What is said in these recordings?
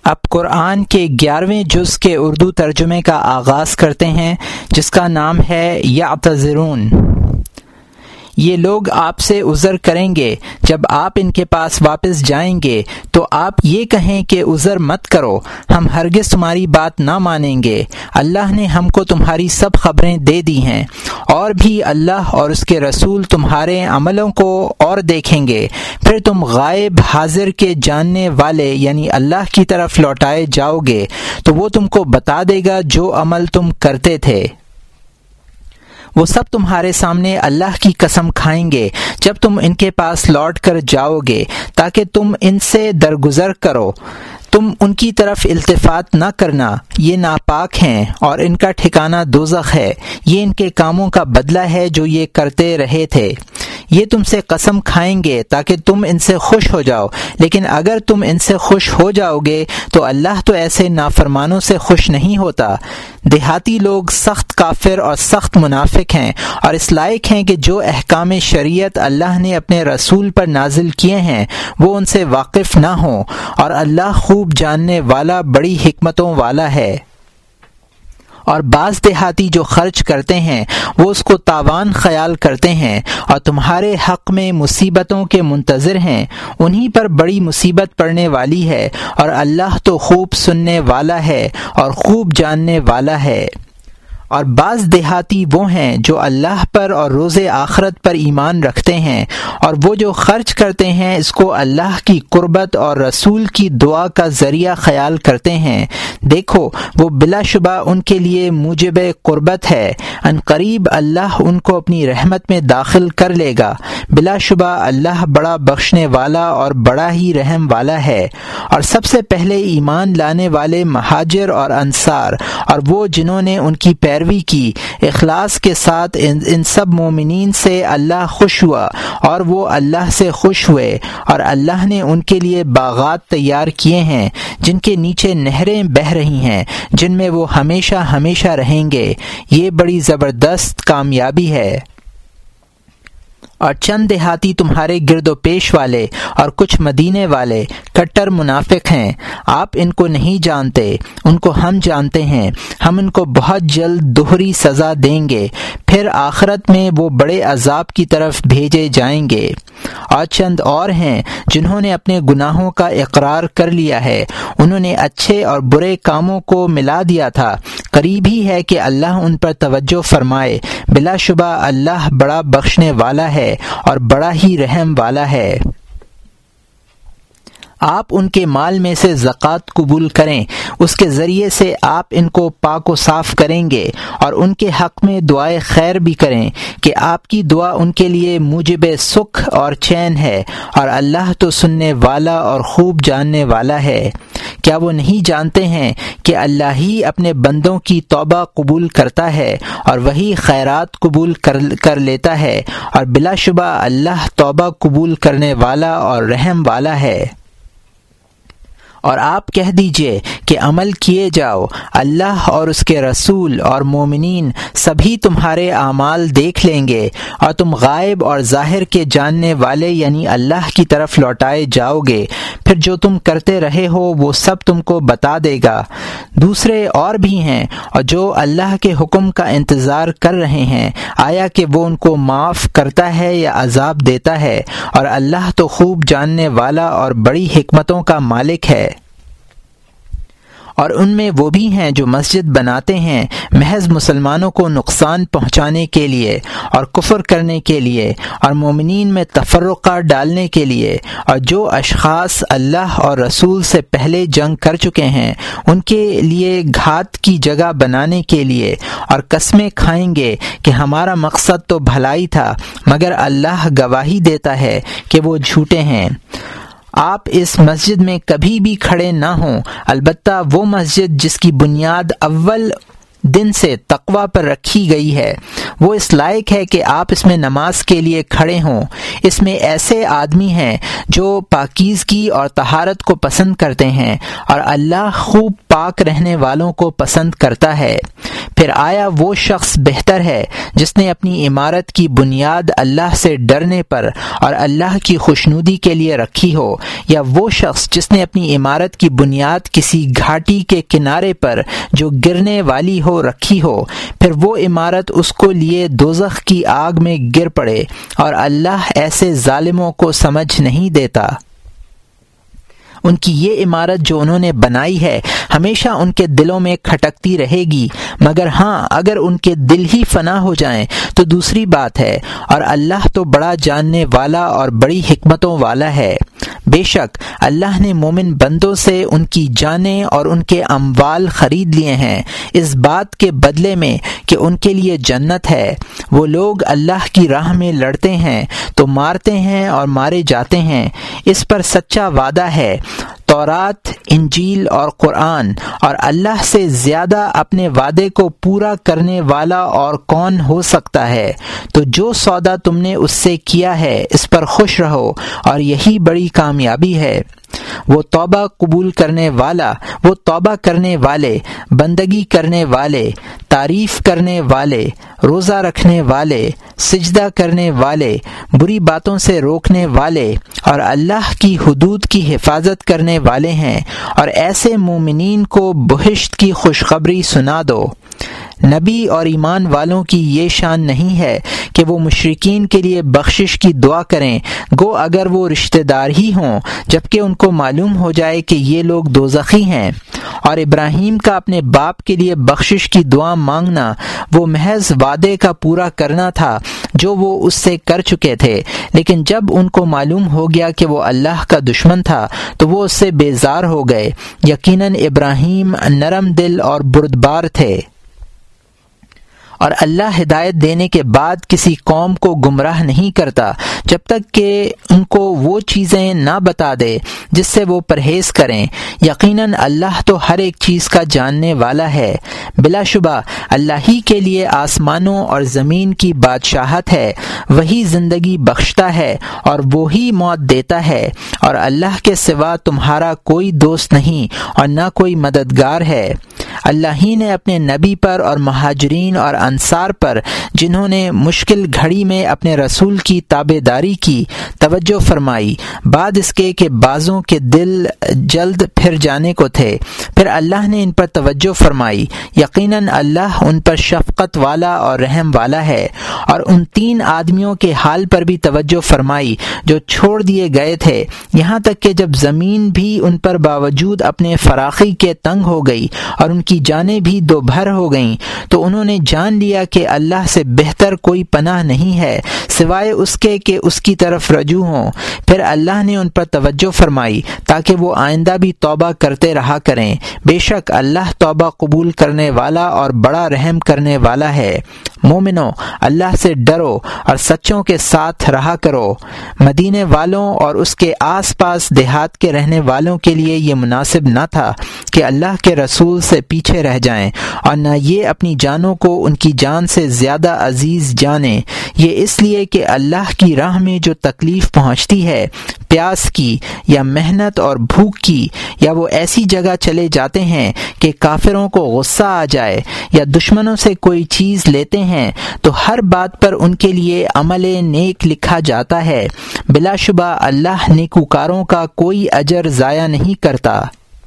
اب قرآن کے 11ویں جز کے اردو ترجمے کا آغاز کرتے ہیں، جس کا نام ہے یعتذرون۔ یہ لوگ آپ سے عذر کریں گے، جب آپ ان کے پاس واپس جائیں گے تو آپ یہ کہیں کہ عذر مت کرو، ہم ہرگز تمہاری بات نہ مانیں گے، اللہ نے ہم کو تمہاری سب خبریں دے دی ہیں، اور بھی اللہ اور اس کے رسول تمہارے عملوں کو اور دیکھیں گے، پھر تم غائب حاضر کے جاننے والے یعنی اللہ کی طرف لوٹائے جاؤ گے تو وہ تم کو بتا دے گا جو عمل تم کرتے تھے۔ وہ سب تمہارے سامنے اللہ کی قسم کھائیں گے جب تم ان کے پاس لوٹ کر جاؤ گے تاکہ تم ان سے درگزر کرو، تم ان کی طرف التفات نہ کرنا، یہ ناپاک ہیں اور ان کا ٹھکانہ دوزخ ہے، یہ ان کے کاموں کا بدلہ ہے جو یہ کرتے رہے تھے۔ یہ تم سے قسم کھائیں گے تاکہ تم ان سے خوش ہو جاؤ، لیکن اگر تم ان سے خوش ہو جاؤ گے تو اللہ تو ایسے نافرمانوں سے خوش نہیں ہوتا۔ دیہاتی لوگ سخت کافر اور سخت منافق ہیں، اور اس لائق ہیں کہ جو احکام شریعت اللہ نے اپنے رسول پر نازل کیے ہیں وہ ان سے واقف نہ ہوں، اور اللہ خوب جاننے والا بڑی حکمتوں والا ہے۔ اور بعض دیہاتی جو خرچ کرتے ہیں وہ اس کو تاوان خیال کرتے ہیں اور تمہارے حق میں مصیبتوں کے منتظر ہیں، انہی پر بڑی مصیبت پڑنے والی ہے، اور اللہ تو خوب سننے والا ہے اور خوب جاننے والا ہے۔ اور بعض دیہاتی وہ ہیں جو اللہ پر اور روز آخرت پر ایمان رکھتے ہیں، اور وہ جو خرچ کرتے ہیں اس کو اللہ کی قربت اور رسول کی دعا کا ذریعہ خیال کرتے ہیں، دیکھو وہ بلا شبہ ان کے لیے موجب قربت ہے، ان قریب اللہ ان کو اپنی رحمت میں داخل کر لے گا، بلا شبہ اللہ بڑا بخشنے والا اور بڑا ہی رحم والا ہے۔ اور سب سے پہلے ایمان لانے والے مہاجر اور انصار، اور وہ جنہوں نے ان کی پیروی کی اخلاص کے ساتھ، ان سب مومنین سے اللہ خوش ہوا اور وہ اللہ سے خوش ہوئے، اور اللہ نے ان کے لیے باغات تیار کیے ہیں جن کے نیچے نہریں بہہ رہی ہیں، جن میں وہ ہمیشہ ہمیشہ رہیں گے، یہ بڑی زبردست کامیابی ہے۔ اور چند دیہاتی تمہارے گرد و پیش والے اور کچھ مدینے والے کٹر منافق ہیں، آپ ان کو نہیں جانتے، ان کو ہم جانتے ہیں، ہم ان کو بہت جلد دوہری سزا دیں گے، پھر آخرت میں وہ بڑے عذاب کی طرف بھیجے جائیں گے۔ اور چند اور ہیں جنہوں نے اپنے گناہوں کا اقرار کر لیا ہے، انہوں نے اچھے اور برے کاموں کو ملا دیا تھا، قریب ہی ہے کہ اللہ ان پر توجہ فرمائے، بلا شبہ اللہ بڑا بخشنے والا ہے اور بڑا ہی رحم والا ہے۔ آپ ان کے مال میں سے زکوٰۃ قبول کریں، اس کے ذریعے سے آپ ان کو پاک و صاف کریں گے، اور ان کے حق میں دعائے خیر بھی کریں کہ آپ کی دعا ان کے لیے موجب سکھ اور چین ہے، اور اللہ تو سننے والا اور خوب جاننے والا ہے۔ کیا وہ نہیں جانتے ہیں کہ اللہ ہی اپنے بندوں کی توبہ قبول کرتا ہے اور وہی خیرات قبول کر لیتا ہے، اور بلا شبہ اللہ توبہ قبول کرنے والا اور رحم والا ہے۔ اور آپ کہہ دیجئے کہ عمل کیے جاؤ، اللہ اور اس کے رسول اور مومنین سبھی تمہارے اعمال دیکھ لیں گے، اور تم غائب اور ظاہر کے جاننے والے یعنی اللہ کی طرف لوٹائے جاؤ گے، پھر جو تم کرتے رہے ہو وہ سب تم کو بتا دے گا۔ دوسرے اور بھی ہیں اور جو اللہ کے حکم کا انتظار کر رہے ہیں، آیا کہ وہ ان کو معاف کرتا ہے یا عذاب دیتا ہے، اور اللہ تو خوب جاننے والا اور بڑی حکمتوں کا مالک ہے۔ اور ان میں وہ بھی ہیں جو مسجد بناتے ہیں محض مسلمانوں کو نقصان پہنچانے کے لیے اور کفر کرنے کے لیے اور مومنین میں تفرقہ ڈالنے کے لیے، اور جو اشخاص اللہ اور رسول سے پہلے جنگ کر چکے ہیں ان کے لیے گھات کی جگہ بنانے کے لیے، اور قسمیں کھائیں گے کہ ہمارا مقصد تو بھلائی تھا، مگر اللہ گواہی دیتا ہے کہ وہ جھوٹے ہیں۔ آپ اس مسجد میں کبھی بھی کھڑے نہ ہوں، البتہ وہ مسجد جس کی بنیاد اول دن سے تقوی پر رکھی گئی ہے، وہ اس لائق ہے کہ آپ اس میں نماز کے لیے کھڑے ہوں۔ اس میں ایسے آدمی ہیں جو پاکیزگی اور طہارت کو پسند کرتے ہیں، اور اللہ خوب پاک رہنے والوں کو پسند کرتا ہے۔ پھر آیا وہ شخص بہتر ہے جس نے اپنی عمارت کی بنیاد اللہ سے ڈرنے پر اور اللہ کی خوشنودی کے لیے رکھی ہو، یا وہ شخص جس نے اپنی عمارت کی بنیاد کسی گھاٹی کے کنارے پر جو گرنے والی ہو رکھی ہو، پھر وہ عمارت اس کو لیے دوزخ کی آگ میں گر پڑے، اور اللہ ایسے ظالموں کو سمجھ نہیں دیتا۔ ان کی یہ عمارت جو انہوں نے بنائی ہے ہمیشہ ان کے دلوں میں کھٹکتی رہے گی، مگر ہاں اگر ان کے دل ہی فنا ہو جائیں تو دوسری بات ہے، اور اللہ تو بڑا جاننے والا اور بڑی حکمتوں والا ہے۔ بے شک اللہ نے مومن بندوں سے ان کی جانیں اور ان کے اموال خرید لیے ہیں، اس بات کے بدلے میں کہ ان کے لیے جنت ہے۔ وہ لوگ اللہ کی راہ میں لڑتے ہیں تو مارتے ہیں اور مارے جاتے ہیں، اس پر سچا وعدہ ہے۔ تورات، انجیل اور قرآن، اور اللہ سے زیادہ اپنے وعدے کو پورا کرنے والا اور کون ہو سکتا ہے؟ تو جو سودا تم نے اس سے کیا ہے اس پر خوش رہو، اور یہی بڑی کامیابی ہے۔ وہ توبہ قبول کرنے والا، وہ توبہ کرنے والے، بندگی کرنے والے، تعریف کرنے والے، روزہ رکھنے والے، سجدہ کرنے والے، بری باتوں سے روکنے والے، اور اللہ کی حدود کی حفاظت کرنے والے ہیں، اور ایسے مومنین کو بہشت کی خوشخبری سنا دو۔ نبی اور ایمان والوں کی یہ شان نہیں ہے کہ وہ مشرکین کے لیے بخشش کی دعا کریں، گو اگر وہ رشتہ دار ہی ہوں، جبکہ ان کو معلوم ہو جائے کہ یہ لوگ دوزخی ہیں۔ اور ابراہیم کا اپنے باپ کے لیے بخشش کی دعا مانگنا وہ محض وعدے کا پورا کرنا تھا جو وہ اس سے کر چکے تھے، لیکن جب ان کو معلوم ہو گیا کہ وہ اللہ کا دشمن تھا تو وہ اس سے بیزار ہو گئے۔ یقیناً ابراہیم نرم دل اور بردبار تھے، اور اللہ ہدایت دینے کے بعد کسی قوم کو گمراہ نہیں کرتا جب تک کہ ان کو وہ چیزیں نہ بتا دے جس سے وہ پرہیز کریں۔ یقیناً اللہ تو ہر ایک چیز کا جاننے والا ہے۔ بلا شبہ اللہ ہی کے لیے آسمانوں اور زمین کی بادشاہت ہے، وہی زندگی بخشتا ہے اور وہی موت دیتا ہے، اور اللہ کے سوا تمہارا کوئی دوست نہیں اور نہ کوئی مددگار ہے۔ اللہ ہی نے اپنے نبی پر اور مہاجرین اور انصار پر جنہوں نے مشکل گھڑی میں اپنے رسول کی تابع داری کی توجہ فرمائی، بعد اس کے کہ بعضوں کے دل جلد پھر جانے کو تھے، پھر اللہ نے ان پر توجہ فرمائی۔ یقیناً اللہ ان پر شفقت والا اور رحم والا ہے۔ اور ان 3 آدمیوں کے حال پر بھی توجہ فرمائی جو چھوڑ دیے گئے تھے، یہاں تک کہ جب زمین بھی ان پر باوجود اپنے فراخی کے تنگ ہو گئی اور ان کی جانیں بھی دو بھر ہو گئیں، تو انہوں نے جان لیا کہ اللہ سے بہتر کوئی پناہ نہیں ہے سوائے اس کے کہ اس کی طرف رجوع ہوں۔ پھر اللہ نے ان پر توجہ فرمائی تاکہ وہ آئندہ بھی توبہ کرتے رہا کریں۔ بے شک اللہ توبہ قبول کرنے والا اور بڑا رحم کرنے والا ہے۔ مومنو، اللہ سے ڈرو اور سچوں کے ساتھ رہا کرو۔ مدینے والوں اور اس کے آس پاس دیہات کے رہنے والوں کے لیے یہ مناسب نہ تھا کہ اللہ کے رسول سے پیچھے رہ جائیں، اور نہ یہ اپنی جانوں کو ان کی جان سے زیادہ عزیز جانیں۔ یہ اس لیے کہ اللہ کی راہ میں جو تکلیف پہنچتی ہے، پیاس کی یا محنت اور بھوک کی، یا وہ ایسی جگہ چلے جاتے ہیں کہ کافروں کو غصہ آ جائے، یا دشمنوں سے کوئی چیز لیتے ہیں، تو ہر بات پر ان کے لیے عمل نیک لکھا جاتا ہے۔ بلا شبہ اللہ نیکوکاروں کا کوئی اجر ضائع نہیں کرتا۔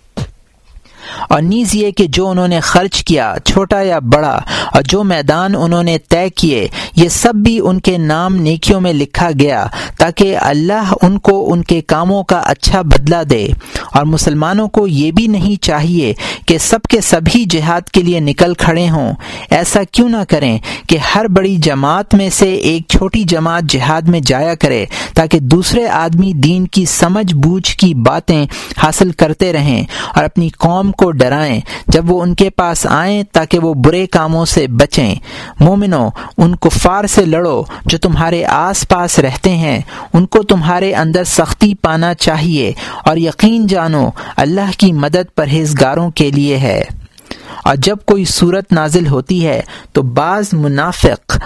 اور نیز یہ کہ جو انہوں نے خرچ کیا، چھوٹا یا بڑا، اور جو میدان انہوں نے طے کیے، یہ سب بھی ان کے نام نیکیوں میں لکھا گیا تاکہ اللہ ان کو ان کے کاموں کا اچھا بدلہ دے۔ اور مسلمانوں کو یہ بھی نہیں چاہیے کہ سب کے سبھی جہاد کے لیے نکل کھڑے ہوں۔ ایسا کیوں نہ کریں کہ ہر بڑی جماعت میں سے ایک چھوٹی جماعت جہاد میں جایا کرے تاکہ دوسرے آدمی دین کی سمجھ بوجھ کی باتیں حاصل کرتے رہیں اور اپنی قوم کو ڈرائیں جب وہ ان کے پاس آئیں تاکہ وہ برے کاموں سے بچیں۔ مومنو، ان کفار سے لڑو جو تمہارے آس پاس رہتے ہیں، ان کو تمہارے اندر سختی پانا چاہیے، اور یقین جانو اللہ کی مدد پرہیزگاروں کے لیے ہے۔ اور جب کوئی صورت نازل ہوتی ہے تو بعض منافق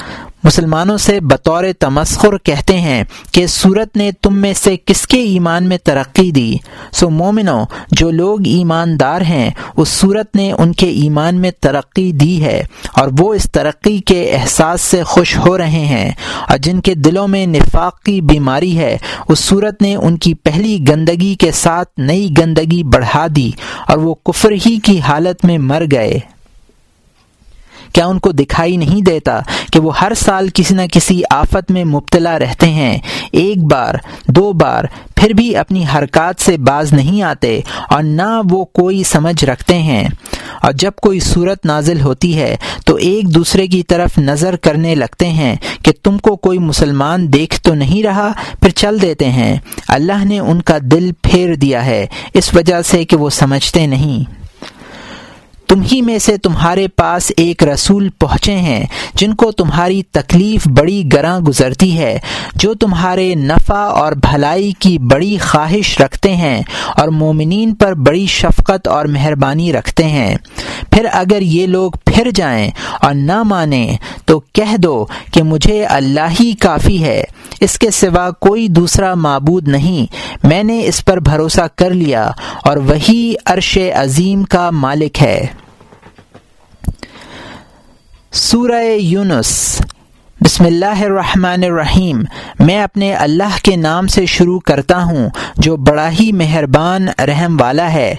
مسلمانوں سے بطور تمسخر کہتے ہیں کہ سورت نے تم میں سے کس کے ایمان میں ترقی دی؟ سو مومنو، جو لوگ ایماندار ہیں اس سورت نے ان کے ایمان میں ترقی دی ہے، اور وہ اس ترقی کے احساس سے خوش ہو رہے ہیں، اور جن کے دلوں میں نفاق کی بیماری ہے اس سورت نے ان کی پہلی گندگی کے ساتھ نئی گندگی بڑھا دی اور وہ کفر ہی کی حالت میں مر گئے۔ کیا ان کو دکھائی نہیں دیتا کہ وہ ہر سال کسی نہ کسی آفت میں مبتلا رہتے ہیں، ایک بار دو بار، پھر بھی اپنی حرکات سے باز نہیں آتے اور نہ وہ کوئی سمجھ رکھتے ہیں، اور جب کوئی صورت نازل ہوتی ہے تو ایک دوسرے کی طرف نظر کرنے لگتے ہیں کہ تم کو کوئی مسلمان دیکھ تو نہیں رہا، پھر چل دیتے ہیں۔ اللہ نے ان کا دل پھیر دیا ہے اس وجہ سے کہ وہ سمجھتے نہیں۔ تم ہی میں سے تمہارے پاس ایک رسول پہنچے ہیں جن کو تمہاری تکلیف بڑی گراں گزرتی ہے، جو تمہارے نفع اور بھلائی کی بڑی خواہش رکھتے ہیں اور مومنین پر بڑی شفقت اور مہربانی رکھتے ہیں۔ پھر اگر یہ لوگ پھر جائیں اور نہ مانیں تو کہہ دو کہ مجھے اللہ ہی کافی ہے، اس کے سوا کوئی دوسرا معبود نہیں، میں نے اس پر بھروسہ کر لیا اور وہی عرش عظیم کا مالک ہے۔ سورہ یونس۔ بسم اللہ الرحمن الرحیم۔ میں اپنے اللہ کے نام سے شروع کرتا ہوں جو بڑا ہی مہربان رحم والا ہے۔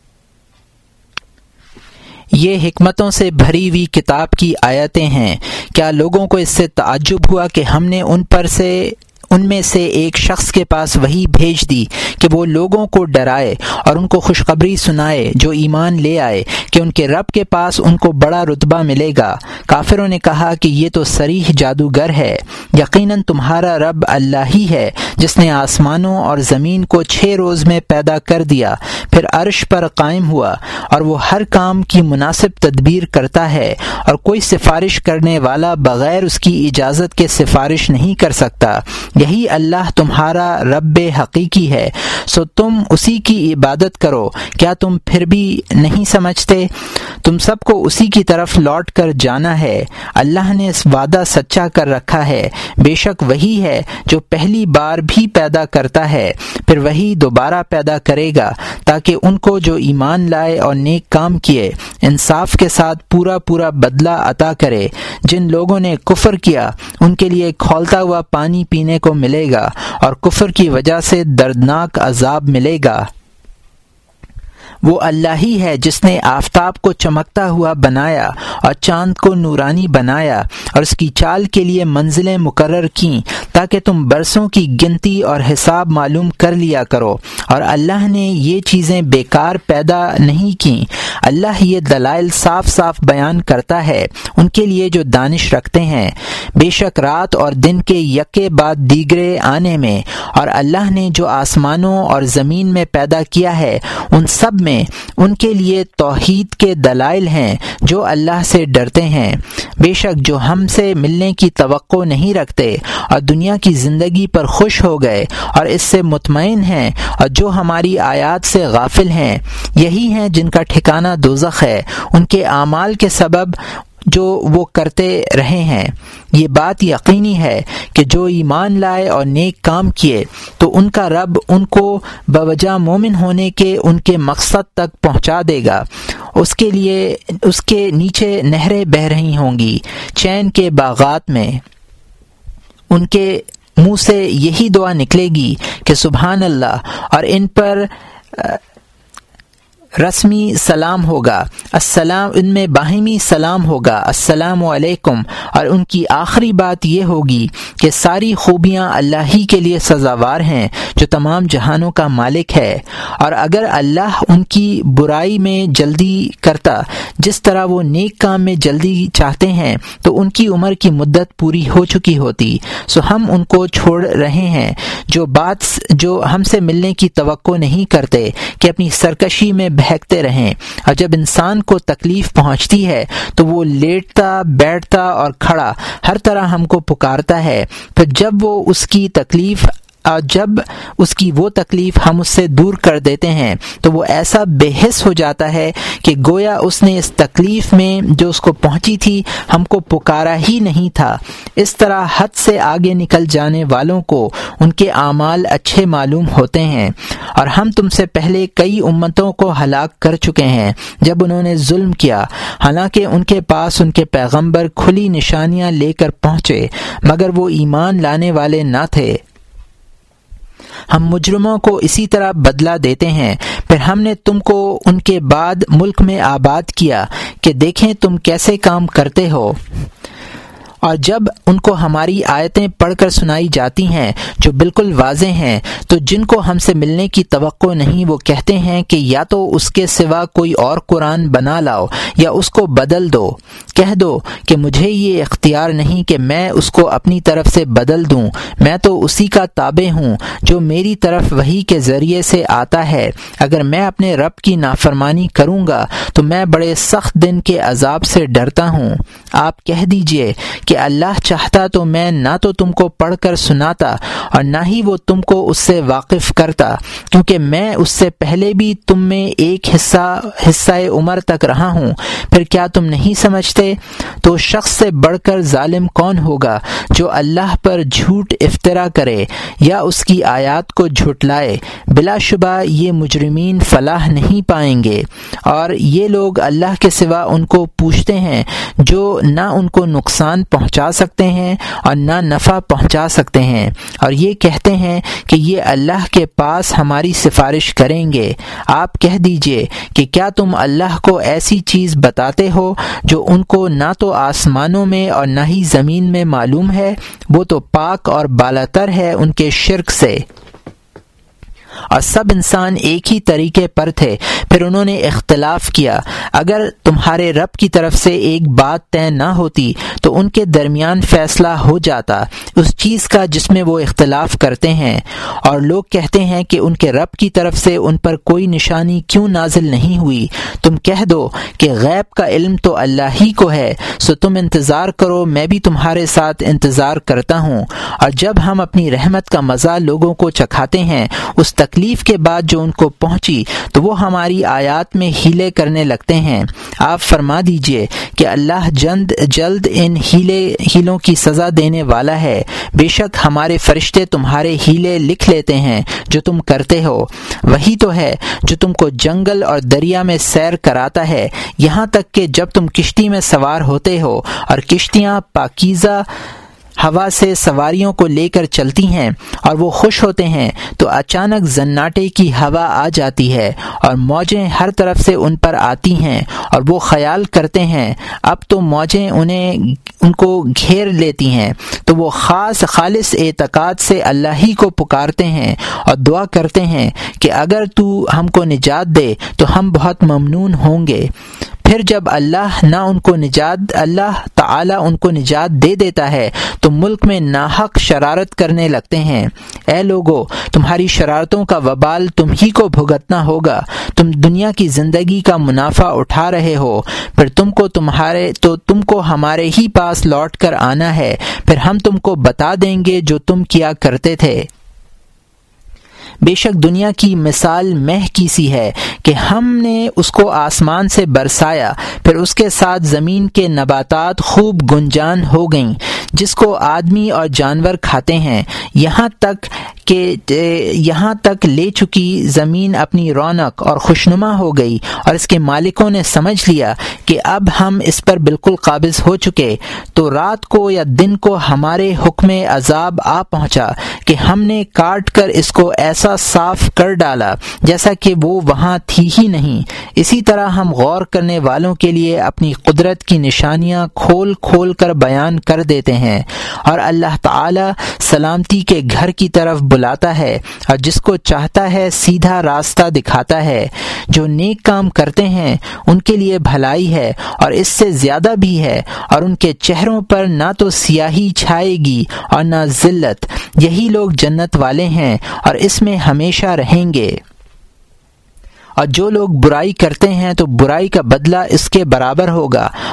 یہ حکمتوں سے بھری ہوئی کتاب کی آیتیں ہیں۔ کیا لوگوں کو اس سے تعجب ہوا کہ ہم نے ان میں سے ایک شخص کے پاس وحی بھیج دی کہ وہ لوگوں کو ڈرائے اور ان کو خوشخبری سنائے جو ایمان لے آئے کہ ان کے رب کے پاس ان کو بڑا رتبہ ملے گا۔ کافروں نے کہا کہ یہ تو صریح جادوگر ہے۔ یقیناً تمہارا رب اللہ ہی ہے جس نے آسمانوں اور زمین کو 6 روز میں پیدا کر دیا، پھر عرش پر قائم ہوا، اور وہ ہر کام کی مناسب تدبیر کرتا ہے، اور کوئی سفارش کرنے والا بغیر اس کی اجازت کے سفارش نہیں کر سکتا۔ یہی اللہ تمہارا رب حقیقی ہے، سو تم اسی کی عبادت کرو۔ کیا تم پھر بھی نہیں سمجھتے؟ تم سب کو اسی کی طرف لوٹ کر جانا ہے۔ اللہ نے اس وعدہ سچا کر رکھا ہے، بے شک وہی ہے جو پہلی بار بھی پیدا کرتا ہے، پھر وہی دوبارہ پیدا کرے گا تاکہ ان کو جو ایمان لائے اور نیک کام کیے انصاف کے ساتھ پورا پورا بدلہ عطا کرے۔ جن لوگوں نے کفر کیا ان کے لیے کھولتا ہوا پانی پینے کو ملے گا اور کفر کی وجہ سے دردناک عذاب ملے گا۔ وہ اللہ ہی ہے جس نے آفتاب کو چمکتا ہوا بنایا اور چاند کو نورانی بنایا اور اس کی چال کے لیے منزلیں مقرر کیں تاکہ تم برسوں کی گنتی اور حساب معلوم کر لیا کرو، اور اللہ نے یہ چیزیں بیکار پیدا نہیں کیں۔ اللہ یہ دلائل صاف صاف بیان کرتا ہے ان کے لیے جو دانش رکھتے ہیں۔ بے شک رات اور دن کے یکے بعد دیگرے آنے میں اور اللہ نے جو آسمانوں اور زمین میں پیدا کیا ہے ان سب میں ان کے لیے توحید کے دلائل ہیں جو اللہ سے ڈرتے ہیں۔ بے شک جو ہم سے ملنے کی توقع نہیں رکھتے اور دنیا کی زندگی پر خوش ہو گئے اور اس سے مطمئن ہیں اور جو ہماری آیات سے غافل ہیں، یہی ہیں جن کا ٹھکانہ دوزخ ہے، ان کے اعمال کے سبب جو وہ کرتے رہے ہیں۔ یہ بات یقینی ہے کہ جو ایمان لائے اور نیک کام کیے تو ان کا رب ان کو بوجہ مومن ہونے کے ان کے مقصد تک پہنچا دے گا۔ اس کے نیچے نہریں بہہ رہی ہوں گی چین کے باغات میں۔ ان کے منہ سے یہی دعا نکلے گی کہ سبحان اللہ، اور ان پر رسمی سلام ہوگا، السلام، ان میں باہمی سلام ہوگا، السلام علیکم، اور ان کی آخری بات یہ ہوگی کہ ساری خوبیاں اللہ ہی کے لیے سزاوار ہیں جو تمام جہانوں کا مالک ہے، اور اگر اللہ ان کی برائی میں جلدی کرتا جس طرح وہ نیک کام میں جلدی چاہتے ہیں تو ان کی عمر کی مدت پوری ہو چکی ہوتی۔ سو ہم ان کو چھوڑ رہے ہیں جو ہم سے ملنے کی توقع نہیں کرتے کہ اپنی سرکشی میں بہکتے رہیں، اور جب انسان کو تکلیف پہنچتی ہے تو وہ لیٹتا بیٹھتا اور کھڑا ہر طرح ہم کو پکارتا ہے، پھر جب وہ اس کی تکلیف جب اس کی وہ تکلیف ہم اس سے دور کر دیتے ہیں تو وہ ایسا بے حس ہو جاتا ہے کہ گویا اس نے اس تکلیف میں جو اس کو پہنچی تھی ہم کو پکارا ہی نہیں تھا۔ اس طرح حد سے آگے نکل جانے والوں کو ان کے اعمال اچھے معلوم ہوتے ہیں، اور ہم تم سے پہلے کئی امتوں کو ہلاک کر چکے ہیں جب انہوں نے ظلم کیا، حالانکہ ان کے پاس ان کے پیغمبر کھلی نشانیاں لے کر پہنچے مگر وہ ایمان لانے والے نہ تھے۔ ہم مجرموں کو اسی طرح بدلہ دیتے ہیں، پھر ہم نے تم کو ان کے بعد ملک میں آباد کیا کہ دیکھیں تم کیسے کام کرتے ہو۔ اور جب ان کو ہماری آیتیں پڑھ کر سنائی جاتی ہیں جو بالکل واضح ہیں تو جن کو ہم سے ملنے کی توقع نہیں وہ کہتے ہیں کہ یا تو اس کے سوا کوئی اور قرآن بنا لاؤ یا اس کو بدل دو۔ کہہ دو کہ مجھے یہ اختیار نہیں کہ میں اس کو اپنی طرف سے بدل دوں، میں تو اسی کا تابع ہوں جو میری طرف وحی کے ذریعے سے آتا ہے۔ اگر میں اپنے رب کی نافرمانی کروں گا تو میں بڑے سخت دن کے عذاب سے ڈرتا ہوں۔ آپ کہہ دیجئے کہ اللہ چاہتا تو میں نہ تو تم کو پڑھ کر سناتا اور نہ ہی وہ تم کو اس سے واقف کرتا، کیونکہ میں اس سے پہلے بھی تم میں ایک حصہ عمر تک رہا ہوں۔ پھر کیا تم نہیں سمجھتے؟ تو شخص سے بڑھ کر ظالم کون ہوگا جو اللہ پر جھوٹ افطرا کرے یا اس کی آیات کو جھٹلائے؟ بلا شبہ یہ مجرمین فلاح نہیں پائیں گے، اور یہ لوگ اللہ کے سوا ان کو پوچھتے ہیں جو نہ ان کو نقصان پہنچا سکتے ہیں اور نہ نفع پہنچا سکتے ہیں، اور یہ کہتے ہیں کہ یہ اللہ کے پاس ہماری سفارش کریں گے۔ آپ کہہ دیجئے کہ کیا تم اللہ کو ایسی چیز بتاتے ہو جو ان کو نہ تو آسمانوں میں اور نہ ہی زمین میں معلوم ہے؟ وہ تو پاک اور بالاتر ہے ان کے شرک سے۔ اور سب انسان ایک ہی طریقے پر تھے، پھر انہوں نے اختلاف کیا۔ اگر تمہارے رب کی طرف سے ایک بات طے نہ ہوتی تو ان کے درمیان فیصلہ ہو جاتا اس چیز کا جس میں وہ اختلاف کرتے ہیں، اور لوگ کہتے ہیں کہ ان کے رب کی طرف سے ان پر کوئی نشانی کیوں نازل نہیں ہوئی۔ تم کہہ دو کہ غیب کا علم تو اللہ ہی کو ہے، سو تم انتظار کرو، میں بھی تمہارے ساتھ انتظار کرتا ہوں۔ اور جب ہم اپنی رحمت کا مزہ لوگوں کو چکھاتے ہیں اس تکلیف کے بعد جو ان کو پہنچی تو وہ ہماری آیات میں ہیلے کرنے لگتے ہیں۔ آپ فرما دیجئے کہ اللہ جلد ان ہیلوں کی سزا دینے والا ہے۔ بے شک ہمارے فرشتے تمہارے ہیلے لکھ لیتے ہیں جو تم کرتے ہو۔ وہی تو ہے جو تم کو جنگل اور دریا میں سیر کراتا ہے، یہاں تک کہ جب تم کشتی میں سوار ہوتے ہو اور کشتیاں پاکیزہ ہوا سے سواریوں کو لے کر چلتی ہیں اور وہ خوش ہوتے ہیں تو اچانک زناٹے کی ہوا آ جاتی ہے اور موجیں ہر طرف سے ان پر آتی ہیں، اور وہ خیال کرتے ہیں اب تو موجیں ان کو گھیر لیتی ہیں، تو وہ خالص اعتقاد سے اللہ ہی کو پکارتے ہیں اور دعا کرتے ہیں کہ اگر تو ہم کو نجات دے تو ہم بہت ممنون ہوں گے۔ پھر جب اللہ تعالی ان کو نجات دے دیتا ہے تو ملک میں ناحق شرارت کرنے لگتے ہیں۔ اے لوگو، تمہاری شرارتوں کا وبال تم ہی کو بھگتنا ہوگا۔ تم دنیا کی زندگی کا منافع اٹھا رہے ہو، پھر تم کو ہمارے ہی پاس لوٹ کر آنا ہے، پھر ہم تم کو بتا دیں گے جو تم کیا کرتے تھے۔ بے شک دنیا کی مثال مہ کی سی ہے کہ ہم نے اس کو آسمان سے برسایا، پھر اس کے ساتھ زمین کے نباتات خوب گنجان ہو گئیں جس کو آدمی اور جانور کھاتے ہیں، یہاں تک لے چکی زمین اپنی رونق اور خوشنما ہو گئی، اور اس کے مالکوں نے سمجھ لیا کہ اب ہم اس پر بالکل قابض ہو چکے، تو رات کو یا دن کو ہمارے حکم عذاب آ پہنچا کہ ہم نے کاٹ کر اس کو ایسا صاف کر ڈالا جیسا کہ وہ وہاں تھی ہی نہیں۔ اسی طرح ہم غور کرنے والوں کے لیے اپنی قدرت کی نشانیاں کھول کھول کر بیان کر دیتے ہیں، اور اللہ تعالی سلامتی کے گھر کی طرف بلاتا ہے اور جس کو چاہتا ہے سیدھا راستہ دکھاتا ہے۔ جو نیک کام کرتے ہیں ان کے لیے بھلائی ہے اور اس سے زیادہ بھی ہے، اور ان کے چہروں پر نہ تو سیاہی چھائے گی اور نہ ذلت۔ یہی لوگ جنت والے ہیں اور اس میں ہمیشہ رہیں گے۔ اور جو لوگ برائی کرتے ہیں تو برائی کا بدلہ اس کے برابر ہوگا،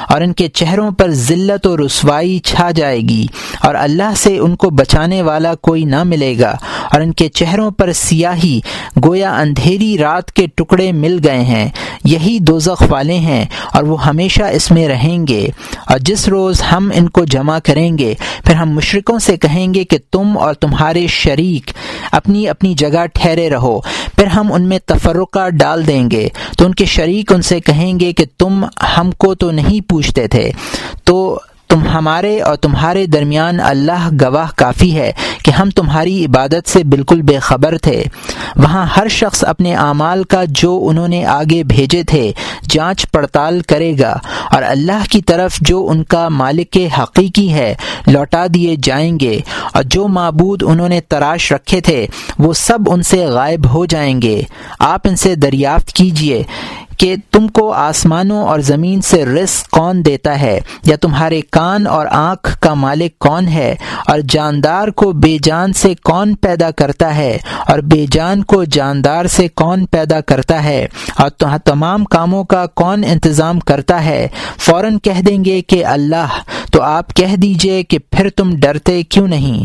اور ان کے چہروں پر ذلت و رسوائی چھا جائے گی، اور اللہ سے ان کو بچانے والا کوئی نہ ملے گا، اور ان کے چہروں پر سیاہی گویا اندھیری رات کے ٹکڑے مل گئے ہیں۔ یہی دوزخ والے ہیں اور وہ ہمیشہ اس میں رہیں گے۔ اور جس روز ہم ان کو جمع کریں گے پھر ہم مشرکوں سے کہیں گے کہ تم اور تمہارے شریک اپنی اپنی جگہ ٹھہرے رہو، پھر ہم ان میں تفرقہ ڈال دیں گے تو ان کے شریک ان سے کہیں گے کہ تم ہم کو تو نہیں پوچھتے تھے، تو تم ہمارے اور تمہارے درمیان اللہ گواہ کافی ہے کہ ہم تمہاری عبادت سے بالکل بے خبر تھے۔ وہاں ہر شخص اپنے اعمال کا جو انہوں نے آگے بھیجے تھے جانچ پڑتال کرے گا، اور اللہ کی طرف جو ان کا مالک حقیقی ہے لوٹا دیے جائیں گے، اور جو معبود انہوں نے تراش رکھے تھے وہ سب ان سے غائب ہو جائیں گے۔ آپ ان سے دریافت کیجئے کہ تم کو آسمانوں اور زمین سے رزق کون دیتا ہے، یا تمہارے کان اور آنکھ کا مالک کون ہے، اور جاندار کو بے جان سے کون پیدا کرتا ہے، اور بے جان کو جاندار سے کون پیدا کرتا ہے، اور تمام کاموں کا کون انتظام کرتا ہے۔ فوراً کہہ دیں گے کہ اللہ، تو آپ کہہ دیجئے کہ پھر تم ڈرتے کیوں نہیں؟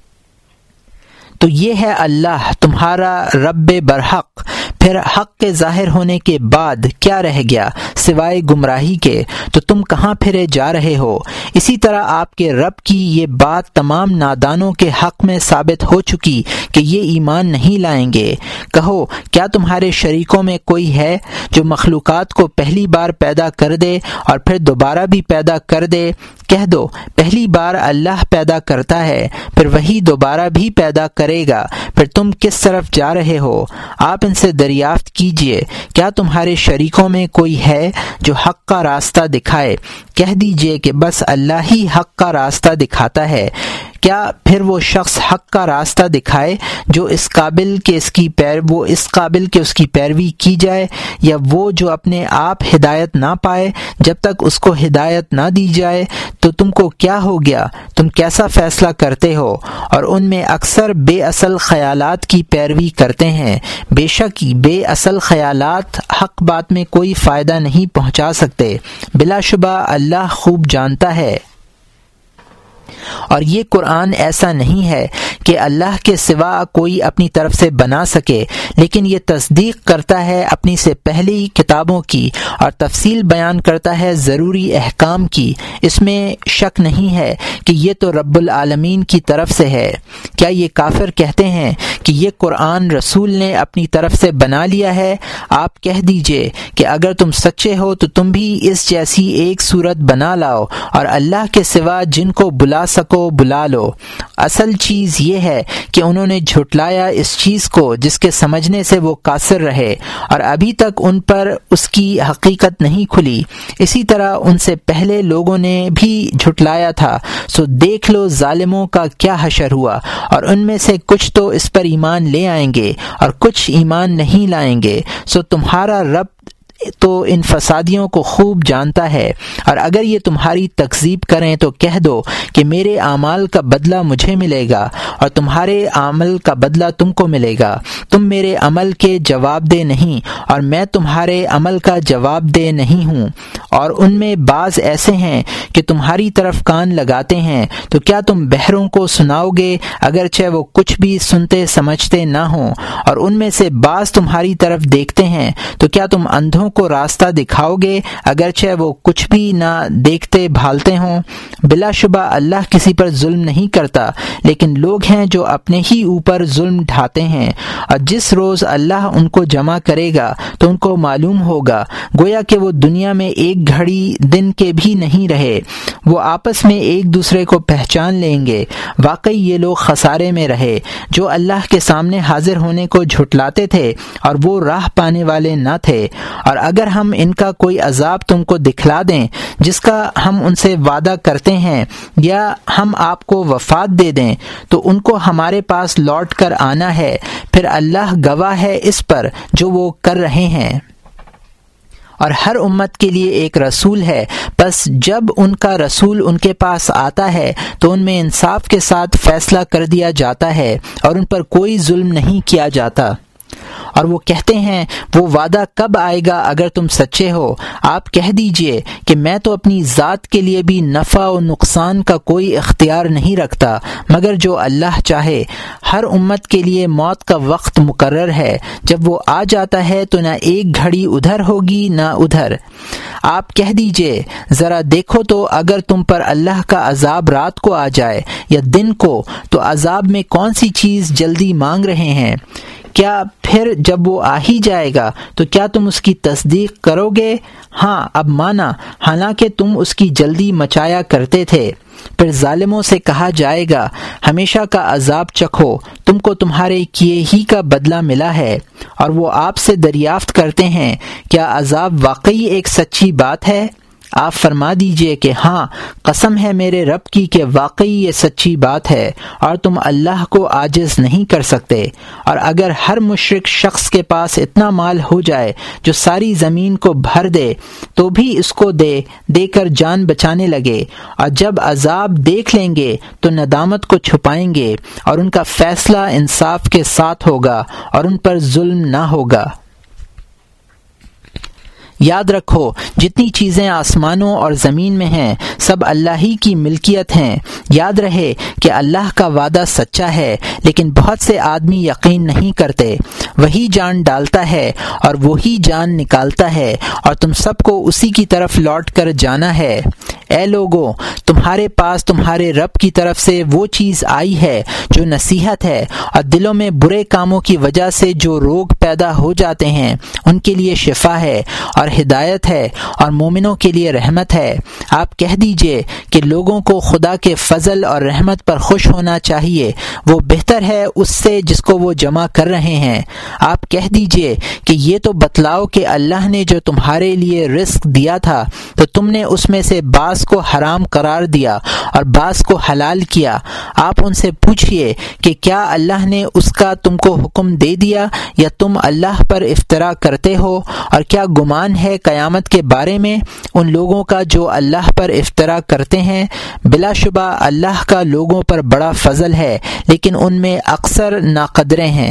تو یہ ہے اللہ تمہارا رب برحق۔ پھر حق کے ظاہر ہونے کے بعد کیا رہ گیا سوائے گمراہی کے؟ تو تم کہاں پھرے جا رہے ہو؟ اسی طرح آپ کے رب کی یہ بات تمام نادانوں کے حق میں ثابت ہو چکی کہ یہ ایمان نہیں لائیں گے۔ کہو، کیا تمہارے شریکوں میں کوئی ہے جو مخلوقات کو پہلی بار پیدا کر دے اور پھر دوبارہ بھی پیدا کر دے؟ کہہ دو، پہلی بار اللہ پیدا کرتا ہے، پھر وہی دوبارہ بھی پیدا کرے گا، پھر تم کس طرف جا رہے ہو؟ آپ ان سے دریافت کیجئے، کیا تمہارے شریکوں میں کوئی ہے جو حق کا راستہ دکھائے؟ کہہ دیجئے کہ بس اللہ ہی حق کا راستہ دکھاتا ہے۔ کیا پھر وہ شخص حق کا راستہ دکھائے جو اس قابل کہ اس کی پیروی کی جائے، یا وہ جو اپنے آپ ہدایت نہ پائے جب تک اس کو ہدایت نہ دی جائے؟ تو تم کو کیا ہو گیا؟ تم کیسا فیصلہ کرتے ہو؟ اور ان میں اکثر بے اصل خیالات کی پیروی کرتے ہیں۔ بے شک بے اصل خیالات حق بات میں کوئی فائدہ نہیں پہنچا سکتے، بلا شبہ اللہ خوب جانتا ہے۔ اور یہ قرآن ایسا نہیں ہے کہ اللہ کے سوا کوئی اپنی طرف سے بنا سکے، لیکن یہ تصدیق کرتا ہے اپنی سے پہلی کتابوں کی، اور تفصیل بیان کرتا ہے ضروری احکام کی۔ اس میں شک نہیں ہے کہ یہ تو رب العالمین کی طرف سے ہے۔ کیا یہ کافر کہتے ہیں کہ یہ قرآن رسول نے اپنی طرف سے بنا لیا ہے؟ آپ کہہ دیجئے کہ اگر تم سچے ہو تو تم بھی اس جیسی ایک صورت بنا لاؤ، اور اللہ کے سوا جن کو بلا سکو بلا لو۔ اصل چیز یہ ہے کہ انہوں نے جھٹلایا اس چیز کو جس کے سمجھنے سے وہ قاصر رہے، اور ابھی تک ان پر اس کی حقیقت نہیں کھلی۔ اسی طرح ان سے پہلے لوگوں نے بھی جھٹلایا تھا، سو دیکھ لو ظالموں کا کیا حشر ہوا۔ اور ان میں سے کچھ تو اس پر ایمان لے آئیں گے اور کچھ ایمان نہیں لائیں گے، سو تمہارا رب تو ان فسادیوں کو خوب جانتا ہے۔ اور اگر یہ تمہاری تکذیب کریں تو کہہ دو کہ میرے اعمال کا بدلہ مجھے ملے گا اور تمہارے عمل کا بدلہ تم کو ملے گا۔ تم میرے عمل کے جواب دہ نہیں اور میں تمہارے عمل کا جواب دہ نہیں ہوں۔ اور ان میں بعض ایسے ہیں کہ تمہاری طرف کان لگاتے ہیں، تو کیا تم بہروں کو سناؤ گے اگرچہ وہ کچھ بھی سنتے سمجھتے نہ ہوں؟ اور ان میں سے بعض تمہاری طرف دیکھتے ہیں، تو کیا تم اندھوں کو راستہ دکھاؤ گے اگرچہ وہ کچھ بھی نہ دیکھتے بھالتے ہوں؟ بلا شبہ اللہ کسی پر ظلم نہیں کرتا، لیکن لوگ ہیں جو اپنے ہی اوپر ظلم ڈھاتے ہیں۔ اور جس روز اللہ ان کو جمع کرے گا تو ان کو معلوم ہوگا گویا کہ وہ دنیا میں ایک گھڑی دن کے بھی نہیں رہے۔ وہ آپس میں ایک دوسرے کو پہچان لیں گے، واقعی یہ لوگ خسارے میں رہے جو اللہ کے سامنے حاضر ہونے کو جھٹلاتے تھے اور وہ راہ پانے والے نہ تھے۔ اور اگر ہم ان کا کوئی عذاب تم کو دکھلا دیں جس کا ہم ان سے وعدہ کرتے ہیں، یا ہم آپ کو وفات دے دیں، تو ان کو ہمارے پاس لوٹ کر آنا ہے، پھر اللہ گواہ ہے اس پر جو وہ کر رہے ہیں۔ اور ہر امت کے لیے ایک رسول ہے، پس جب ان کا رسول ان کے پاس آتا ہے تو ان میں انصاف کے ساتھ فیصلہ کر دیا جاتا ہے اور ان پر کوئی ظلم نہیں کیا جاتا۔ اور وہ کہتے ہیں وہ وعدہ کب آئے گا اگر تم سچے ہو؟ آپ کہہ دیجئے کہ میں تو اپنی ذات کے لیے بھی نفع و نقصان کا کوئی اختیار نہیں رکھتا مگر جو اللہ چاہے۔ ہر امت کے لیے موت کا وقت مقرر ہے، جب وہ آ جاتا ہے تو نہ ایک گھڑی ادھر ہوگی نہ ادھر۔ آپ کہہ دیجئے ذرا دیکھو تو اگر تم پر اللہ کا عذاب رات کو آ جائے یا دن کو تو عذاب میں کون سی چیز جلدی مانگ رہے ہیں؟ کیا پھر جب وہ آ ہی جائے گا تو کیا تم اس کی تصدیق کرو گے؟ ہاں اب مانا، حالانکہ تم اس کی جلدی مچایا کرتے تھے۔ پھر ظالموں سے کہا جائے گا ہمیشہ کا عذاب چکھو، تم کو تمہارے کیے ہی کا بدلہ ملا ہے۔ اور وہ آپ سے دریافت کرتے ہیں کیا عذاب واقعی ایک سچی بات ہے؟ آپ فرما دیجئے کہ ہاں، قسم ہے میرے رب کی کہ واقعی یہ سچی بات ہے اور تم اللہ کو عاجز نہیں کر سکتے۔ اور اگر ہر مشرک شخص کے پاس اتنا مال ہو جائے جو ساری زمین کو بھر دے تو بھی اس کو دے کر جان بچانے لگے، اور جب عذاب دیکھ لیں گے تو ندامت کو چھپائیں گے، اور ان کا فیصلہ انصاف کے ساتھ ہوگا اور ان پر ظلم نہ ہوگا۔ یاد رکھو جتنی چیزیں آسمانوں اور زمین میں ہیں سب اللہ ہی کی ملکیت ہیں۔ یاد رہے کہ اللہ کا وعدہ سچا ہے، لیکن بہت سے آدمی یقین نہیں کرتے۔ وہی جان ڈالتا ہے اور وہی جان نکالتا ہے، اور تم سب کو اسی کی طرف لوٹ کر جانا ہے۔ اے لوگو، تمہارے پاس تمہارے رب کی طرف سے وہ چیز آئی ہے جو نصیحت ہے، اور دلوں میں برے کاموں کی وجہ سے جو روگ پیدا ہو جاتے ہیں ان کے لیے شفا ہے اور ہدایت ہے، اور مومنوں کے لیے رحمت ہے۔ آپ کہہ دیجئے کہ لوگوں کو خدا کے فضل اور رحمت پر خوش ہونا چاہیے، وہ بہتر ہے اس سے جس کو وہ جمع کر رہے ہیں۔ آپ کہہ دیجئے کہ یہ تو بتلاؤ کہ اللہ نے جو تمہارے لیے رزق دیا تھا تو تم نے اس میں سے بعض کو حرام قرار دیا اور بعض کو حلال کیا۔ آپ ان سے پوچھئے کہ کیا اللہ نے اس کا تم کو حکم دے دیا یا تم اللہ پر افترا کرتے ہو؟ اور کیا گمان ہے قیامت کے بارے میں ان لوگوں کا جو اللہ پر افترا کرتے ہیں؟ بلا شبہ اللہ کا لوگوں پر بڑا فضل ہے، لیکن ان میں اکثر ناقدریں ہیں۔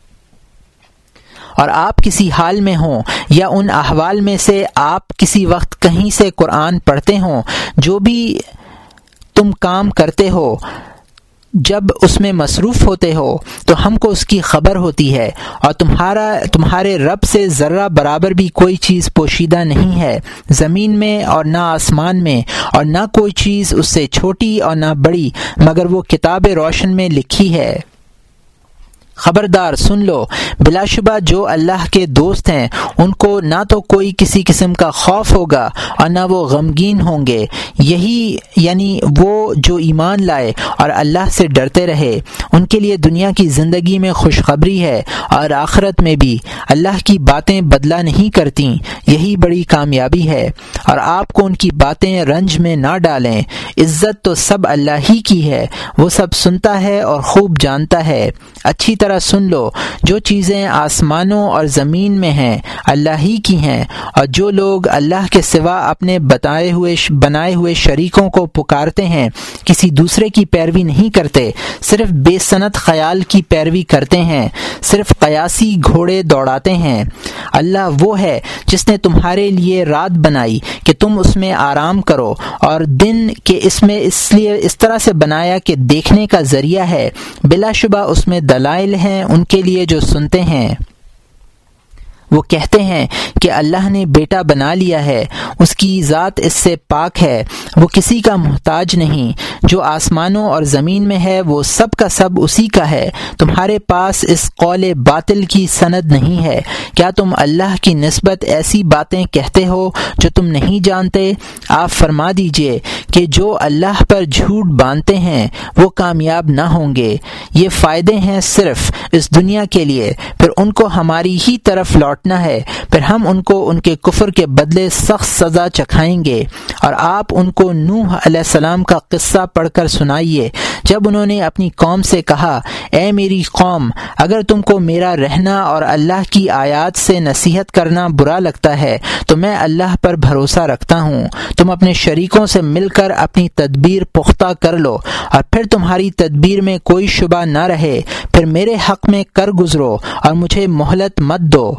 اور آپ کسی حال میں ہوں یا ان احوال میں سے آپ کسی وقت کہیں سے قرآن پڑھتے ہوں، جو بھی تم کام کرتے ہو جب اس میں مصروف ہوتے ہو تو ہم کو اس کی خبر ہوتی ہے، اور تمہارے رب سے ذرہ برابر بھی کوئی چیز پوشیدہ نہیں ہے، زمین میں اور نہ آسمان میں، اور نہ کوئی چیز اس سے چھوٹی اور نہ بڑی مگر وہ کتاب روشن میں لکھی ہے۔ خبردار سن لو، بلا شبہ جو اللہ کے دوست ہیں ان کو نہ تو کوئی کسی قسم کا خوف ہوگا اور نہ وہ غمگین ہوں گے، یہی یعنی وہ جو ایمان لائے اور اللہ سے ڈرتے رہے، ان کے لیے دنیا کی زندگی میں خوشخبری ہے اور آخرت میں بھی۔ اللہ کی باتیں بدلہ نہیں کرتیں، یہی بڑی کامیابی ہے۔ اور آپ کو ان کی باتیں رنج میں نہ ڈالیں، عزت تو سب اللہ ہی کی ہے، وہ سب سنتا ہے اور خوب جانتا ہے۔ اچھی طرح سن لو، جو چیزیں آسمانوں اور زمین میں ہیں اللہ ہی کی ہیں، اور جو لوگ اللہ کے سوا اپنے بنائے ہوئے شریکوں کو پکارتے ہیں کسی دوسرے کی پیروی نہیں کرتے، صرف بے سنت خیال کی پیروی کرتے ہیں، صرف قیاسی گھوڑے دوڑاتے ہیں۔ اللہ وہ ہے جس نے تمہارے لیے رات بنائی کہ تم اس میں آرام کرو، اور دن کے اس لیے اس طرح سے بنایا کہ دیکھنے کا ذریعہ ہے، بلا شبہ اس میں دلائل ہیں ان کے لیے جو سنتے ہیں۔ وہ کہتے ہیں کہ اللہ نے بیٹا بنا لیا ہے، اس کی ذات اس سے پاک ہے، وہ کسی کا محتاج نہیں، جو آسمانوں اور زمین میں ہے وہ سب کا سب اسی کا ہے۔ تمہارے پاس اس قول باطل کی سند نہیں ہے، کیا تم اللہ کی نسبت ایسی باتیں کہتے ہو جو تم نہیں جانتے؟ آپ فرما دیجئے کہ جو اللہ پر جھوٹ باندھتے ہیں وہ کامیاب نہ ہوں گے، یہ فائدے ہیں صرف اس دنیا کے لیے، پھر ان کو ہماری ہی طرف لوٹ ڈانٹنا ہے، پھر ہم ان کو ان کے کفر کے بدلے سخت سزا چکھائیں گے۔ اور آپ ان کو نوح علیہ السلام کا قصہ پڑھ کر سنائیے، جب انہوں نے اپنی قوم سے کہا، اے میری قوم، اگر تم کو میرا رہنا اور اللہ کی آیات سے نصیحت کرنا برا لگتا ہے تو میں اللہ پر بھروسہ رکھتا ہوں، تم اپنے شریکوں سے مل کر اپنی تدبیر پختہ کر لو، اور پھر تمہاری تدبیر میں کوئی شبہ نہ رہے، پھر میرے حق میں کر گزرو اور مجھے مہلت مت دو۔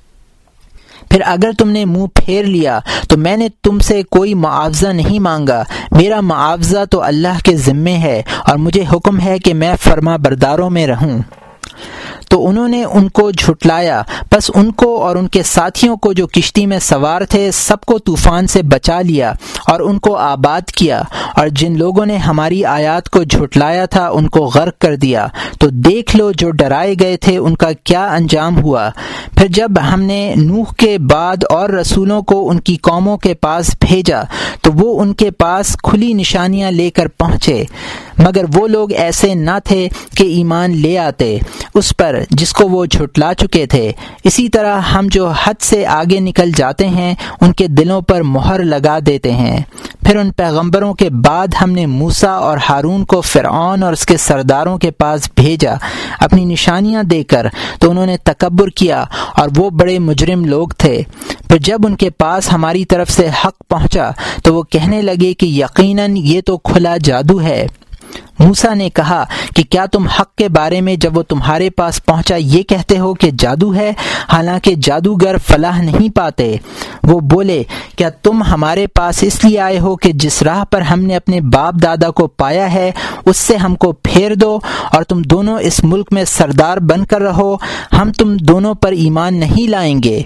پھر اگر تم نے منہ پھیر لیا تو میں نے تم سے کوئی معاوضہ نہیں مانگا، میرا معاوضہ تو اللہ کے ذمے ہے، اور مجھے حکم ہے کہ میں فرما برداروں میں رہوں۔ تو انہوں نے ان کو جھٹلایا، پس ان کو اور ان کے ساتھیوں کو جو کشتی میں سوار تھے سب کو طوفان سے بچا لیا اور ان کو آباد کیا، اور جن لوگوں نے ہماری آیات کو جھٹلایا تھا ان کو غرق کر دیا۔ تو دیکھ لو جو ڈرائے گئے تھے ان کا کیا انجام ہوا۔ پھر جب ہم نے نوح کے بعد اور رسولوں کو ان کی قوموں کے پاس بھیجا تو وہ ان کے پاس کھلی نشانیاں لے کر پہنچے، مگر وہ لوگ ایسے نہ تھے کہ ایمان لے آتے اس پر جس کو وہ جھٹلا چکے تھے۔ اسی طرح ہم جو حد سے آگے نکل جاتے ہیں ان کے دلوں پر مہر لگا دیتے ہیں۔ پھر ان پیغمبروں کے بعد ہم نے موسیٰ اور ہارون کو فرعون اور اس کے سرداروں کے پاس بھیجا اپنی نشانیاں دے کر، تو انہوں نے تکبر کیا اور وہ بڑے مجرم لوگ تھے۔ پھر جب ان کے پاس ہماری طرف سے حق پہنچا تو وہ کہنے لگے کہ یقیناً یہ تو کھلا جادو ہے۔ موسیٰ نے کہا کہ کیا تم حق کے بارے میں جب وہ تمہارے پاس پہنچا یہ کہتے ہو کہ جادو ہے، حالانکہ جادوگر فلاح نہیں پاتے؟ وہ بولے، کیا تم ہمارے پاس اس لیے آئے ہو کہ جس راہ پر ہم نے اپنے باپ دادا کو پایا ہے اس سے ہم کو پھیر دو اور تم دونوں اس ملک میں سردار بن کر رہو؟ ہم تم دونوں پر ایمان نہیں لائیں گے۔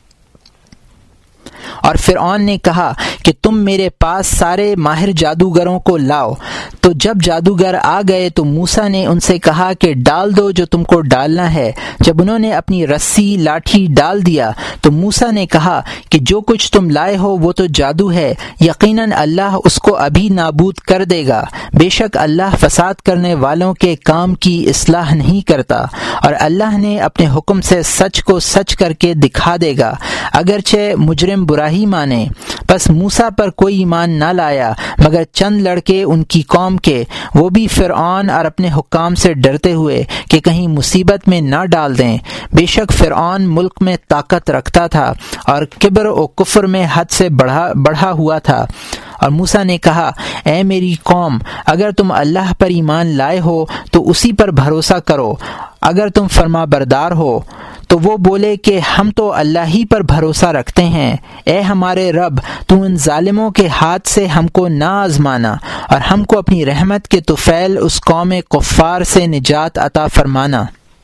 اور فرعون نے کہا کہ تم میرے پاس سارے ماہر جادوگروں کو لاؤ۔ تو جب جادوگر آ گئے تو موسیٰ نے ان سے کہا کہ ڈال دو جو تم کو ڈالنا ہے۔ جب انہوں نے اپنی رسی لاٹھی ڈال دیا تو موسیٰ نے کہا کہ جو کچھ تم لائے ہو وہ تو جادو ہے، یقیناً اللہ اس کو ابھی نابود کر دے گا، بے شک اللہ فساد کرنے والوں کے کام کی اصلاح نہیں کرتا، اور اللہ نے اپنے حکم سے سچ کو سچ کر کے دکھا دے گا، اگرچہ مجرم برا ہی مانے۔ پس موسیٰ پر کوئی ایمان نہ لایا مگر چند لڑکے ان کی قوم کے، وہ بھی فرعون اور اپنے حکام سے ڈرتے ہوئے کہ کہیں مصیبت میں نہ ڈال دیں۔ بے شک فرعون ملک میں طاقت رکھتا تھا اور کبر و کفر میں حد سے بڑھا ہوا تھا۔ اور موسیٰ نے کہا، اے میری قوم، اگر تم اللہ پر ایمان لائے ہو تو اسی پر بھروسہ کرو، اگر تم فرما بردار ہو۔ تو وہ بولے کہ ہم تو اللہ ہی پر بھروسہ رکھتے ہیں۔ اے ہمارے رب، تو ان ظالموں کے ہاتھ سے ہم کو نہ آزمانا اور ہم کو اپنی رحمت کے طفیل اس قوم کفار سے نجات عطا فرمانا۔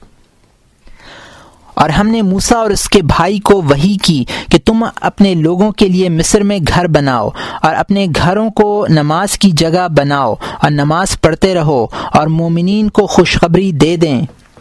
اور ہم نے موسیٰ اور اس کے بھائی کو وحی کی کہ تم اپنے لوگوں کے لیے مصر میں گھر بناؤ اور اپنے گھروں کو نماز کی جگہ بناؤ اور نماز پڑھتے رہو اور مومنین کو خوشخبری دے دیں۔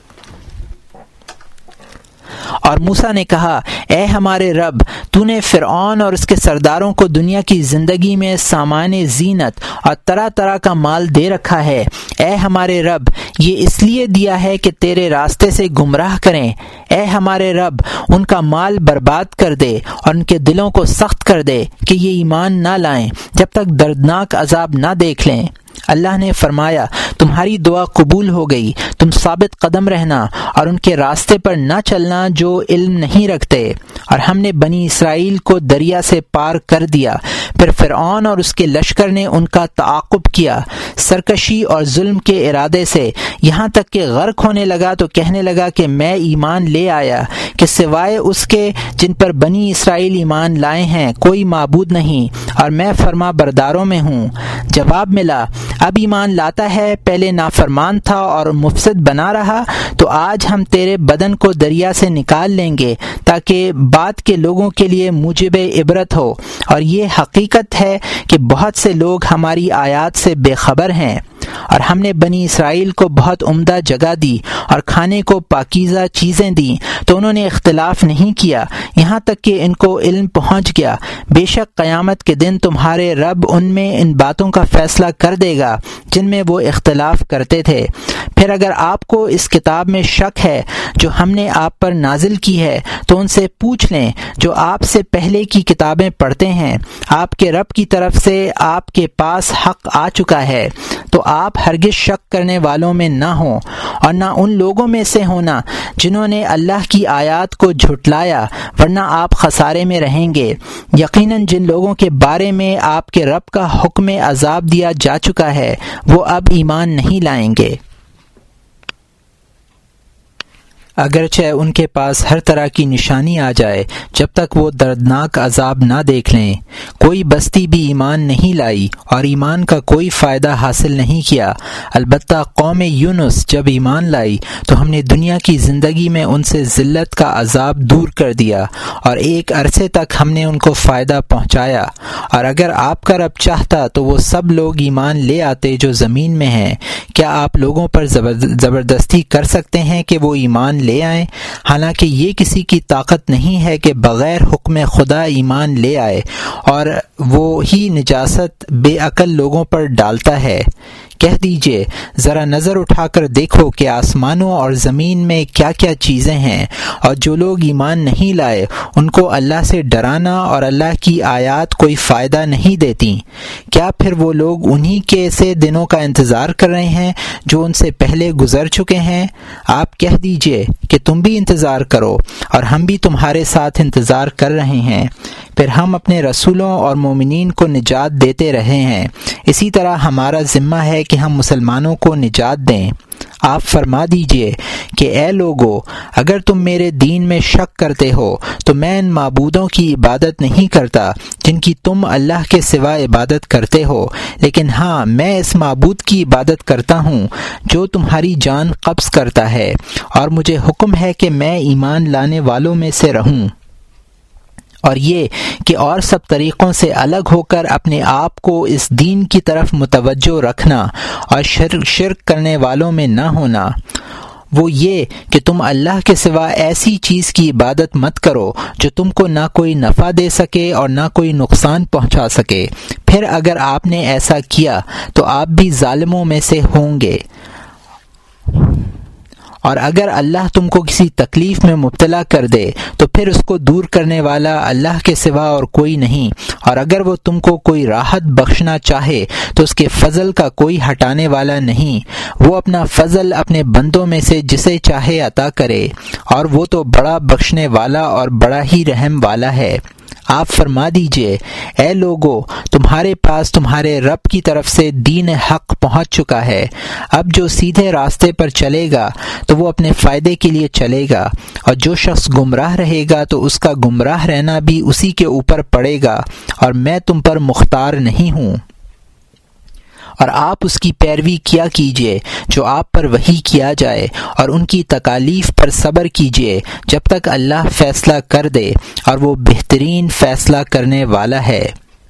اور موسیٰ نے کہا، اے ہمارے رب، تو نے فرعون اور اس کے سرداروں کو دنیا کی زندگی میں سامان زینت اور طرح طرح کا مال دے رکھا ہے۔ اے ہمارے رب، یہ اس لیے دیا ہے کہ تیرے راستے سے گمراہ کریں۔ اے ہمارے رب، ان کا مال برباد کر دے اور ان کے دلوں کو سخت کر دے کہ یہ ایمان نہ لائیں جب تک دردناک عذاب نہ دیکھ لیں۔ اللہ نے فرمایا، تمہاری دعا قبول ہو گئی، تم ثابت قدم رہنا اور ان کے راستے پر نہ چلنا جو علم نہیں رکھتے۔ اور ہم نے بنی اسرائیل کو دریا سے پار کر دیا۔ پھر فرعون اور اس کے لشکر نے ان کا تعاقب کیا سرکشی اور ظلم کے ارادے سے، یہاں تک کہ غرق ہونے لگا تو کہنے لگا کہ میں ایمان لے آیا کہ سوائے اس کے جن پر بنی اسرائیل ایمان لائے ہیں کوئی معبود نہیں، اور میں فرما برداروں میں ہوں۔ جواب ملا، اب ایمان لاتا ہے، پہلے نافرمان تھا اور مفسد بنا رہا، تو آج ہم تیرے بدن کو دریا سے نکال لیں گے تاکہ بعد کے لوگوں کے لیے موجب عبرت ہو، اور یہ حقیقت ہے کہ بہت سے لوگ ہماری آیات سے بے خبر ہیں۔ اور ہم نے بنی اسرائیل کو بہت عمدہ جگہ دی اور کھانے کو پاکیزہ چیزیں دیں تو انہوں نے اختلاف نہیں کیا یہاں تک کہ ان کو علم پہنچ گیا۔ بے شک قیامت کے دن تمہارے رب ان میں ان باتوں کا فیصلہ کر دے گا جن میں وہ اختلاف کرتے تھے۔ پھر اگر آپ کو اس کتاب میں شک ہے جو ہم نے آپ پر نازل کی ہے تو ان سے پوچھ لیں جو آپ سے پہلے کی کتابیں پڑھتے ہیں۔ آپ کے رب کی طرف سے آپ کے پاس حق آ چکا ہے، تو آپ ہرگز شک کرنے والوں میں نہ ہوں اور نہ ان لوگوں میں سے ہونا جنہوں نے اللہ کی آیات کو جھٹلایا، ورنہ آپ خسارے میں رہیں گے۔ یقیناً جن لوگوں کے بارے میں آپ کے رب کا حکم عذاب دیا جا چکا ہے وہ اب ایمان نہیں لائیں گے۔ اگرچہ ان کے پاس ہر طرح کی نشانی آ جائے، جب تک وہ دردناک عذاب نہ دیکھ لیں۔ کوئی بستی بھی ایمان نہیں لائی اور ایمان کا کوئی فائدہ حاصل نہیں کیا، البتہ قوم یونس جب ایمان لائی تو ہم نے دنیا کی زندگی میں ان سے ذلت کا عذاب دور کر دیا اور ایک عرصے تک ہم نے ان کو فائدہ پہنچایا۔ اور اگر آپ کا رب چاہتا تو وہ سب لوگ ایمان لے آتے جو زمین میں ہیں۔ کیا آپ لوگوں پر زبردستی کر سکتے ہیں کہ وہ ایمان لے آئیں؟ حالانکہ یہ کسی کی طاقت نہیں ہے کہ بغیر حکم خدا ایمان لے آئے، اور وہ ہی نجاست بے عقل لوگوں پر ڈالتا ہے۔ کہہ دیجئے ذرا نظر اٹھا کر دیکھو کہ آسمانوں اور زمین میں کیا کیا چیزیں ہیں، اور جو لوگ ایمان نہیں لائے ان کو اللہ سے ڈرانا اور اللہ کی آیات کوئی فائدہ نہیں دیتی۔ کیا پھر وہ لوگ انہی کے سے دنوں کا انتظار کر رہے ہیں جو ان سے پہلے گزر چکے ہیں؟ آپ کہہ دیجئے کہ تم بھی انتظار کرو اور ہم بھی تمہارے ساتھ انتظار کر رہے ہیں۔ پھر ہم اپنے رسولوں اور مومنین کو نجات دیتے رہے ہیں، اسی طرح ہمارا ذمہ ہے کہ ہم مسلمانوں کو نجات دیں۔ آپ فرما دیجئے کہ اے لوگو، اگر تم میرے دین میں شک کرتے ہو تو میں ان معبودوں کی عبادت نہیں کرتا جن کی تم اللہ کے سوا عبادت کرتے ہو، لیکن ہاں میں اس معبود کی عبادت کرتا ہوں جو تمہاری جان قبض کرتا ہے، اور مجھے حکم ہے کہ میں ایمان لانے والوں میں سے رہوں، اور یہ کہ اور سب طریقوں سے الگ ہو کر اپنے آپ کو اس دین کی طرف متوجہ رکھنا اور شرک کرنے والوں میں نہ ہونا۔ وہ یہ کہ تم اللہ کے سوا ایسی چیز کی عبادت مت کرو جو تم کو نہ کوئی نفع دے سکے اور نہ کوئی نقصان پہنچا سکے، پھر اگر آپ نے ایسا کیا تو آپ بھی ظالموں میں سے ہوں گے۔ اور اگر اللہ تم کو کسی تکلیف میں مبتلا کر دے تو پھر اس کو دور کرنے والا اللہ کے سوا اور کوئی نہیں، اور اگر وہ تم کو کوئی راحت بخشنا چاہے تو اس کے فضل کا کوئی ہٹانے والا نہیں۔ وہ اپنا فضل اپنے بندوں میں سے جسے چاہے عطا کرے، اور وہ تو بڑا بخشنے والا اور بڑا ہی رحم والا ہے۔ آپ فرما دیجئے اے لوگو، تمہارے پاس تمہارے رب کی طرف سے دین حق پہنچ چکا ہے۔ اب جو سیدھے راستے پر چلے گا تو وہ اپنے فائدے کے لیے چلے گا، اور جو شخص گمراہ رہے گا تو اس کا گمراہ رہنا بھی اسی کے اوپر پڑے گا، اور میں تم پر مختار نہیں ہوں۔ اور آپ اس کی پیروی کیا کیجیے جو آپ پر وحی کیا جائے، اور ان کی تکالیف پر صبر کیجیے جب تک اللہ فیصلہ کر دے، اور وہ بہترین فیصلہ کرنے والا ہے۔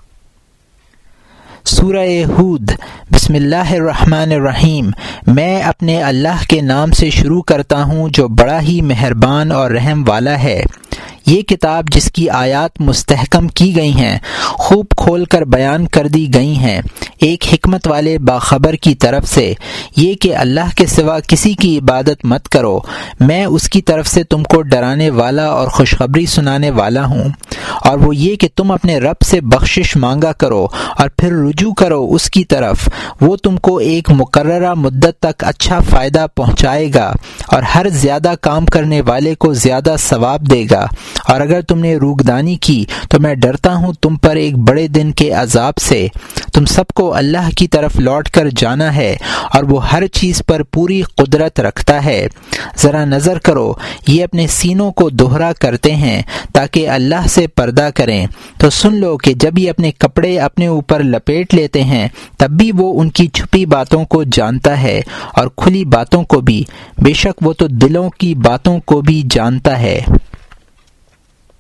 سورہ ہود۔ بسم اللہ الرحمن الرحیم۔ میں اپنے اللہ کے نام سے شروع کرتا ہوں جو بڑا ہی مہربان اور رحم والا ہے۔ یہ کتاب جس کی آیات مستحکم کی گئی ہیں، خوب کھول کر بیان کر دی گئی ہیں، ایک حکمت والے باخبر کی طرف سے، یہ کہ اللہ کے سوا کسی کی عبادت مت کرو، میں اس کی طرف سے تم کو ڈرانے والا اور خوشخبری سنانے والا ہوں۔ اور وہ یہ کہ تم اپنے رب سے بخشش مانگا کرو اور پھر رجوع کرو اس کی طرف، وہ تم کو ایک مقررہ مدت تک اچھا فائدہ پہنچائے گا، اور ہر زیادہ کام کرنے والے کو زیادہ ثواب دے گا۔ اور اگر تم نے روگدانی کی تو میں ڈرتا ہوں تم پر ایک بڑے دن کے عذاب سے۔ تم سب کو اللہ کی طرف لوٹ کر جانا ہے، اور وہ ہر چیز پر پوری قدرت رکھتا ہے۔ ذرا نظر کرو، یہ اپنے سینوں کو دوہرا کرتے ہیں تاکہ اللہ سے پردہ کریں، تو سن لو کہ جب یہ اپنے کپڑے اپنے اوپر لپیٹ لیتے ہیں تب بھی وہ ان کی چھپی باتوں کو جانتا ہے اور کھلی باتوں کو بھی، بے شک وہ تو دلوں کی باتوں کو بھی جانتا ہے۔